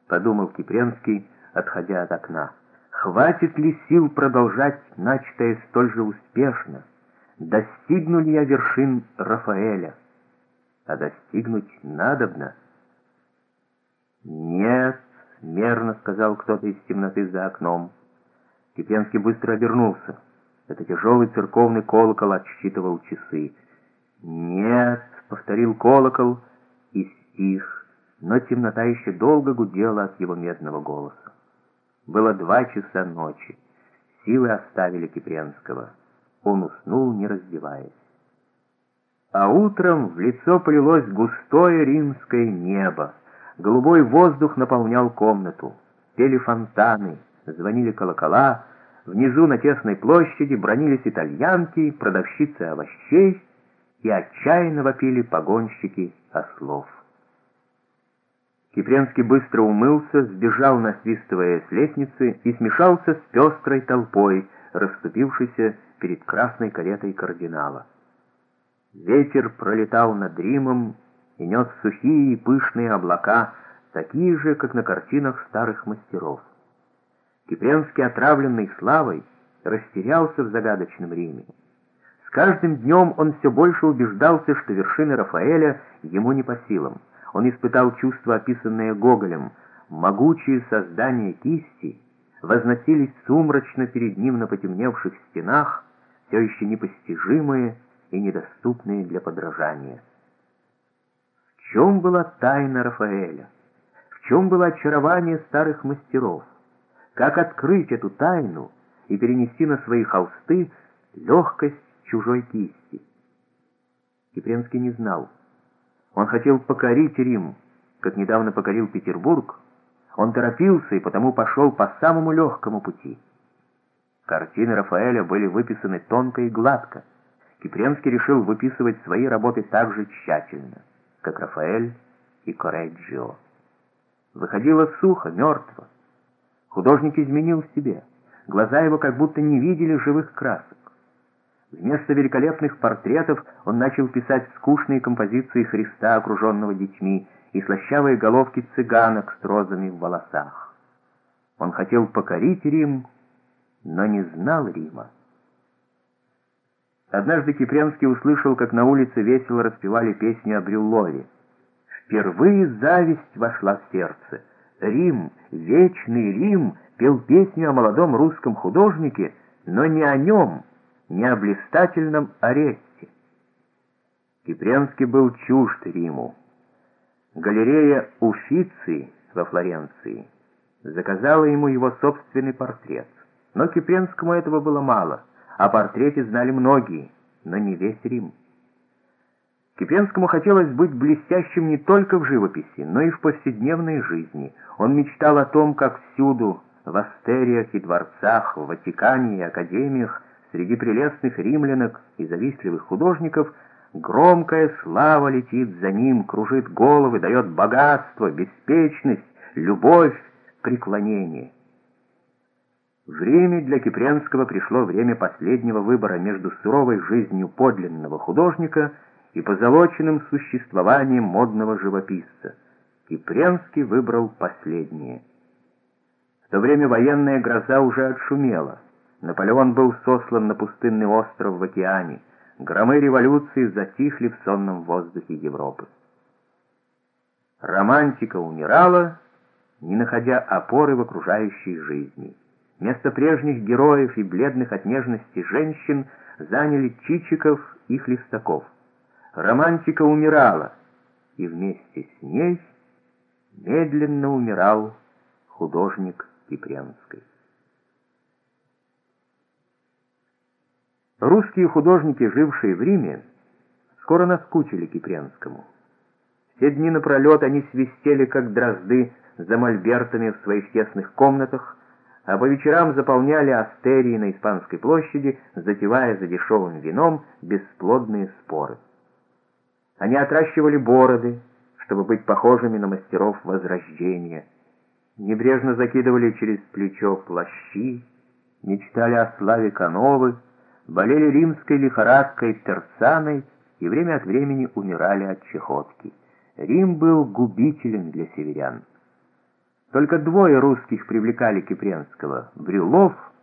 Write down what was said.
подумал Кипренский, отходя от окна. Хватит ли сил продолжать начатое столь же успешно? Достигну ли я вершин Рафаэля? А достигнуть надобно. «Нет», — мерно сказал кто-то из темноты за окном. Кипренский быстро обернулся. Это тяжелый церковный колокол отсчитывал часы. «Нет», — повторил колокол и стих, но темнота еще долго гудела от его медного голоса. Было 2 часа ночи. Силы оставили Кипренского. Он уснул, не раздеваясь. А утром в лицо полилось густое римское небо. Голубой воздух наполнял комнату. Пели фонтаны, звонили колокола. Внизу на тесной площади бранились итальянки, продавщицы овощей, и отчаянно вопили погонщики ослов. Кипренский быстро умылся, сбежал, насвистывая с лестницы, и смешался с пестрой толпой, расступившейся перед красной каретой кардинала. Ветер пролетал над Римом и нес сухие и пышные облака, такие же, как на картинах старых мастеров. Кипренский, отравленный славой, растерялся в загадочном Риме. С каждым днем он все больше убеждался, что вершины Рафаэля ему не по силам. Он испытал чувство, описанное Гоголем. Могучие создания кисти возносились сумрачно перед ним на потемневших стенах, все еще непостижимые и недоступные для подражания. В чем была тайна Рафаэля? В чем было очарование старых мастеров? Как открыть эту тайну и перенести на свои холсты легкость чужой кисти? Кипренский не знал. Он хотел покорить Рим, как недавно покорил Петербург. Он торопился и потому пошел по самому легкому пути. Картины Рафаэля были выписаны тонко и гладко. Кипренский решил выписывать свои работы так же тщательно, как Рафаэль и Корреджио. Выходило сухо, мертво. Художник изменил себе. Глаза его как будто не видели живых красок. Вместо великолепных портретов он начал писать скучные композиции Христа, окруженного детьми, и слащавые головки цыганок с розами в волосах. Он хотел покорить Рим, но не знал Рима. Однажды Кипренский услышал, как на улице весело распевали песню о Брюллове. Впервые зависть вошла в сердце. Рим, вечный Рим, пел песню о молодом русском художнике, но не о нем, не о блистательном Аресте. Кипренский был чужд Риму. Галерея Уффици во Флоренции заказала ему его собственный портрет. Но Кипренскому этого было мало. О портрете знали многие, но не весь Рим. Кипренскому хотелось быть блестящим не только в живописи, но и в повседневной жизни. Он мечтал о том, как всюду, в астериях и дворцах, в Ватикане и академиях, среди прелестных римлянок и завистливых художников, громкая слава летит за ним, кружит головы, дает богатство, беспечность, любовь, преклонение. В Риме для Кипренского пришло время последнего выбора между суровой жизнью подлинного художника и позолоченным существованием модного живописца. Кипренский выбрал последнее. В то время военная гроза уже отшумела. Наполеон был сослан на пустынный остров в океане. Громы революции затихли в сонном воздухе Европы. Романтика умирала, не находя опоры в окружающей жизни. Вместо прежних героев и бледных от нежности женщин заняли Чичиков и Хлестаков. Романтика умирала, и вместе с ней медленно умирал художник Кипренский. Русские художники, жившие в Риме, скоро наскучили Кипренскому. Все дни напролет они свистели, как дрозды, за мольбертами в своих тесных комнатах, а по вечерам заполняли астерии на Испанской площади, затевая за дешевым вином бесплодные споры. Они отращивали бороды, чтобы быть похожими на мастеров Возрождения, небрежно закидывали через плечо плащи, мечтали о славе Кановы, болели римской лихорадкой терцаной и время от времени умирали от чахотки. Рим был губителен для северян. Только двое русских привлекали Кипренского — Брюлов